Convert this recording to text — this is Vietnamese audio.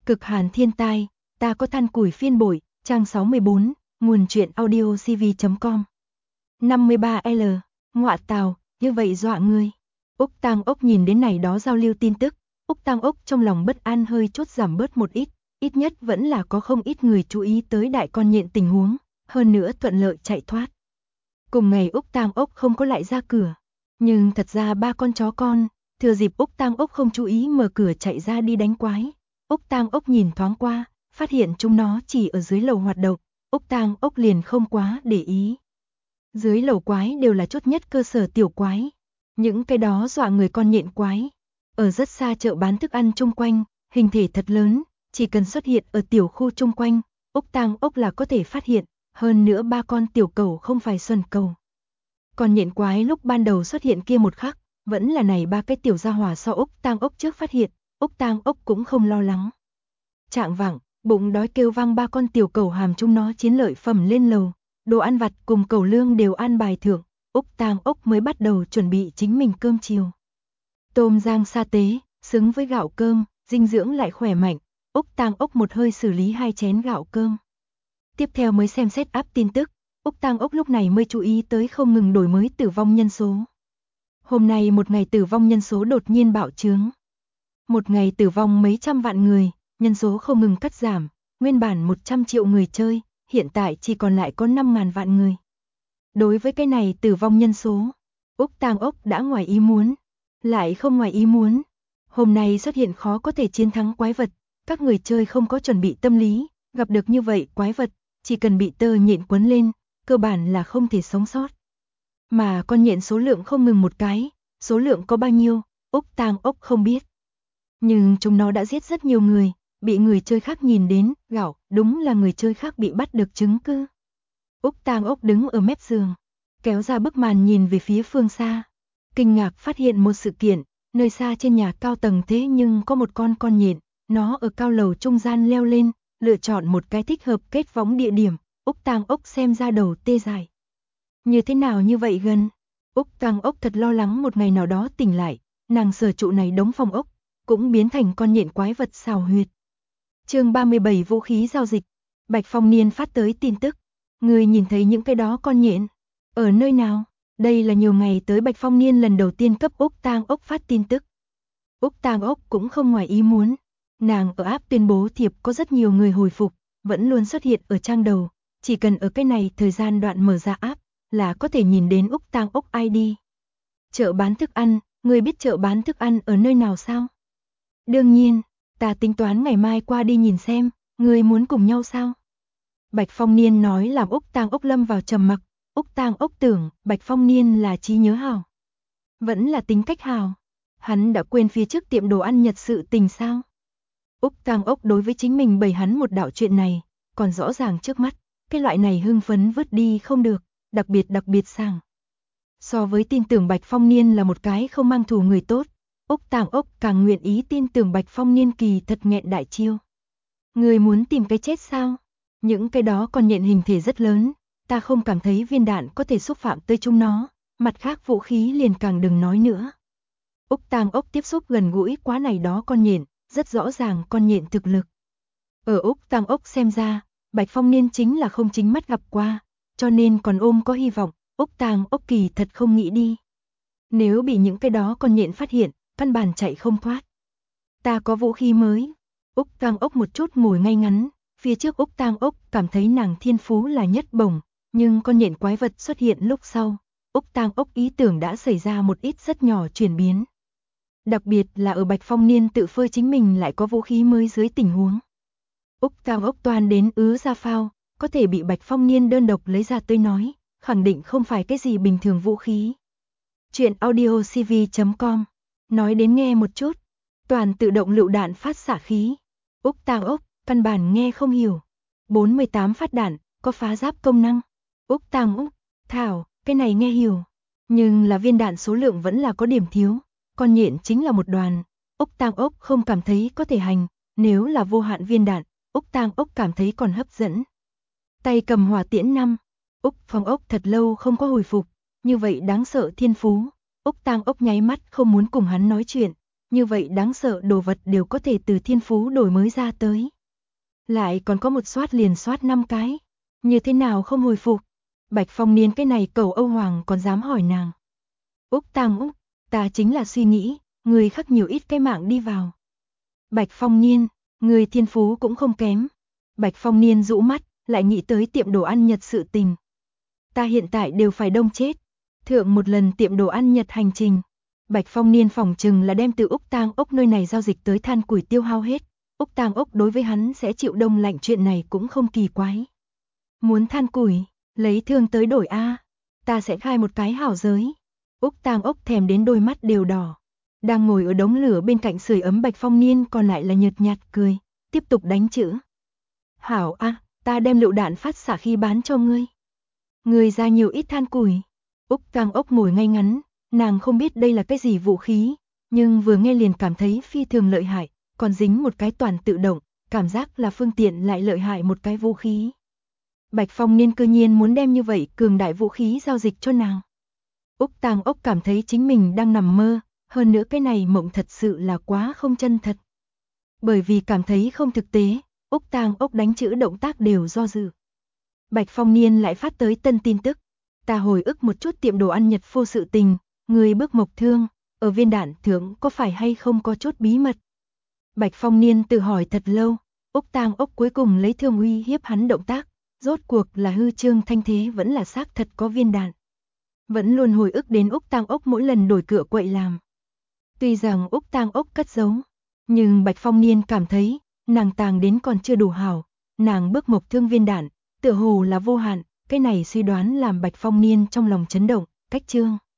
Cực hàn thiên tai, ta có than củi phiên bội, trang 64, nguồn truyện audio cv.com. 53L, ngọa tào, như vậy dọa ngươi. Úc Tang Ốc nhìn đến này đó giao lưu tin tức, Úc Tang Ốc trong lòng bất an hơi chút giảm bớt một ít nhất vẫn là có không ít người chú ý tới đại con nhện tình huống, hơn nữa thuận lợi chạy thoát. Cùng ngày Úc Tang Ốc không có lại ra cửa, nhưng thật ra ba con chó con, thừa dịp Úc Tang Ốc không chú ý mở cửa chạy ra đi đánh quái. Úc Tang Ốc nhìn thoáng qua, phát hiện chúng nó chỉ ở dưới lầu hoạt động, Úc Tang Ốc liền không quá để ý. Dưới lầu quái đều là chút nhất cơ sở tiểu quái, những cái đó dọa người con nhện quái. Ở rất xa chợ bán thức ăn chung quanh, hình thể thật lớn, chỉ cần xuất hiện ở tiểu khu chung quanh, Úc Tang Ốc là có thể phát hiện, hơn nữa ba con tiểu cẩu không phải xuân cẩu. Còn nhện quái lúc ban đầu xuất hiện kia một khắc, vẫn là này ba cái tiểu gia hỏa so Úc Tang Ốc trước phát hiện, Úc Tang Ốc cũng không lo lắng. Trạng vạng, bụng đói kêu vang ba con tiểu cẩu hàm chúng nó chiến lợi phẩm lên lầu, đồ ăn vặt cùng cẩu lương đều an bài thưởng, Úc Tang Ốc mới bắt đầu chuẩn bị chính mình cơm chiều. Tôm rang sa tế, xứng với gạo cơm, dinh dưỡng lại khỏe mạnh, Úc Tang Ốc một hơi xử lý 2 chén gạo cơm. Tiếp theo mới xem set up tin tức, Úc Tang Ốc lúc này mới chú ý tới không ngừng đổi mới tử vong nhân số. Hôm nay một ngày tử vong nhân số đột nhiên bạo chướng. Một ngày tử vong mấy trăm vạn người, nhân số không ngừng cắt giảm, nguyên bản 100 triệu người chơi, hiện tại chỉ còn lại có 5.000 vạn người. Đối với cái này tử vong nhân số, Úc Tang Ốc đã ngoài ý muốn, lại không ngoài ý muốn. Hôm nay xuất hiện khó có thể chiến thắng quái vật, các người chơi không có chuẩn bị tâm lý, gặp được như vậy quái vật, chỉ cần bị tơ nhện quấn lên, cơ bản là không thể sống sót. Mà con nhện số lượng không ngừng một cái, số lượng có bao nhiêu, Úc Tang Ốc không biết. Nhưng chúng nó đã giết rất nhiều người, bị người chơi khác nhìn đến, gạo, đúng là người chơi khác bị bắt được chứng cứ. Úc Tang Ốc đứng ở mép giường, kéo ra bức màn nhìn về phía phương xa. Kinh ngạc phát hiện một sự kiện, nơi xa trên nhà cao tầng thế nhưng có một con nhện, nó ở cao lầu trung gian leo lên, lựa chọn một cái thích hợp kết võng địa điểm, Úc Tang Ốc xem ra đầu tê dại. Như thế nào như vậy gần? Úc Tang Ốc thật lo lắng một ngày nào đó tỉnh lại, nàng sở trụ này đống phòng ốc, cũng biến thành con nhện quái vật xào huyệt. Chương 37 vũ khí giao dịch, Bạch Phong Niên phát tới tin tức, người nhìn thấy những cái đó con nhện, ở nơi nào? Đây là nhiều ngày tới Bạch Phong Niên lần đầu tiên cấp Úc Tang Ốc phát tin tức. Úc Tang Ốc cũng không ngoài ý muốn, nàng ở app tuyên bố thiệp có rất nhiều người hồi phục, vẫn luôn xuất hiện ở trang đầu, chỉ cần ở cái này thời gian đoạn mở ra app là có thể nhìn đến Úc Tang Ốc ID. Chợ bán thức ăn, người biết chợ bán thức ăn ở nơi nào sao? Đương nhiên, ta tính toán ngày mai qua đi nhìn xem, người muốn cùng nhau sao? Bạch Phong Niên nói làm Úc Tang Ốc lâm vào trầm mặc, Úc Tang Ốc tưởng Bạch Phong Niên là trí nhớ hảo, vẫn là tính cách hảo. Hắn đã quên phía trước tiệm đồ ăn Nhật sự tình sao? Úc Tang Ốc đối với chính mình bày hắn một đạo chuyện này, còn rõ ràng trước mắt, cái loại này hưng phấn vứt đi không được, đặc biệt sảng. So với tin tưởng Bạch Phong Niên là một cái không mang thù người tốt, Úc Tang Ốc càng nguyện ý tin tưởng Bạch Phong Niên kỳ thật nghẹn đại chiêu. Người muốn tìm cái chết sao? Những cái đó còn nhện hình thể rất lớn, ta không cảm thấy viên đạn có thể xúc phạm tới chúng nó, mặt khác vũ khí liền càng đừng nói nữa. Úc Tang Ốc tiếp xúc gần gũi quá này đó con nhện, rất rõ ràng con nhện thực lực. Ở Úc Tang Ốc xem ra, Bạch Phong Niên chính là không chính mắt gặp qua, cho nên còn ôm có hy vọng, Úc Tang Ốc kỳ thật không nghĩ đi. Nếu bị những cái đó con nhện phát hiện, căn bản chạy không thoát. Ta có vũ khí mới. Úc Tang Ốc một chút ngồi ngay ngắn, phía trước Úc Tang Ốc cảm thấy nàng thiên phú là nhất bổng, nhưng con nhện quái vật xuất hiện lúc sau, Úc Tang Ốc ý tưởng đã xảy ra một ít rất nhỏ chuyển biến. Đặc biệt là ở Bạch Phong Niên tự phơi chính mình lại có vũ khí mới dưới tình huống. Úc Tang Ốc toan đến ứ ra phao, có thể bị Bạch Phong Niên đơn độc lấy ra tới nói, khẳng định không phải cái gì bình thường vũ khí. Chuyện audio cv.com, nói đến nghe một chút, toàn tự động lựu đạn phát xạ khí. Úc Tang Ốc, căn bản nghe không hiểu. 48 phát đạn, có phá giáp công năng. Úc Tang Ốc, thảo, cái này nghe hiểu. Nhưng là viên đạn số lượng vẫn là có điểm thiếu. Con nhện chính là một đoàn. Úc Tang Ốc không cảm thấy có thể hành. Nếu là vô hạn viên đạn, Úc Tang Ốc cảm thấy còn hấp dẫn. Tay cầm hỏa tiễn 5. Úc Phong Ốc thật lâu không có hồi phục. Như vậy đáng sợ thiên phú. Úc Tang Ốc nháy mắt không muốn cùng hắn nói chuyện. như vậy đáng sợ đồ vật đều có thể từ thiên phú đổi mới ra tới. Lại còn có một soát liền soát 5 cái, như thế nào không hồi phục? Bạch Phong Niên cái này cầu Âu Hoàng còn dám hỏi nàng. Úc Tang Úc, ta chính là suy nghĩ, người khắc nhiều ít cái mạng đi vào. Bạch Phong Niên, người thiên phú cũng không kém. Bạch Phong Niên rũ mắt, lại nghĩ tới tiệm đồ ăn Nhật sự tình. Ta hiện tại đều phải đông chết. Thượng một lần tiệm đồ ăn Nhật hành trình. Bạch Phong Niên phỏng chừng là đem từ Úc Tang Úc nơi này giao dịch tới than củi tiêu hao hết. Úc Tang Úc đối với hắn sẽ chịu đông lạnh chuyện này cũng không kỳ quái. Muốn than củi, lấy thương tới đổi A. Ta sẽ khai một cái hảo giới. Úc Tang Úc thèm đến đôi mắt đều đỏ. Đang ngồi ở đống lửa bên cạnh sưởi ấm Bạch Phong Niên còn lại là nhợt nhạt cười, tiếp tục đánh chữ. Hảo A, ta đem lựu đạn phát xạ khi bán cho ngươi. Ngươi ra nhiều ít than củi. Úc Tang Úc ngồi ngay ngắn, nàng không biết đây là cái gì vũ khí, nhưng vừa nghe liền cảm thấy phi thường lợi hại, còn dính một cái toàn tự động, cảm giác là phương tiện lại lợi hại một cái vũ khí. Bạch Phong Niên cơ nhiên muốn đem như vậy cường đại vũ khí giao dịch cho nàng. Úc Tang Úc cảm thấy chính mình đang nằm mơ, hơn nữa cái này mộng thật sự là quá không chân thật. Bởi vì cảm thấy không thực tế, Úc Tang Úc đánh chữ động tác đều do dự. Bạch Phong Niên lại phát tới tân tin tức. Ta hồi ức một chút tiệm đồ ăn Nhật phô sự tình, người bước mộc thương, ở viên đạn thượng có phải hay không có chút bí mật. Bạch Phong Niên tự hỏi thật lâu, Úc Tang Úc cuối cùng lấy thương uy hiếp hắn động tác, rốt cuộc là hư trương thanh thế vẫn là xác thật có viên đạn. Vẫn luôn hồi ức đến Úc Tang Úc mỗi lần đổi cửa quậy làm. Tuy rằng Úc Tang Úc cất giấu, nhưng Bạch Phong Niên cảm thấy, nàng tàng đến còn chưa đủ hảo, nàng bước mộc thương viên đạn, tựa hồ là vô hạn, cái này suy đoán làm Bạch Phong Niên trong lòng chấn động, cách chương.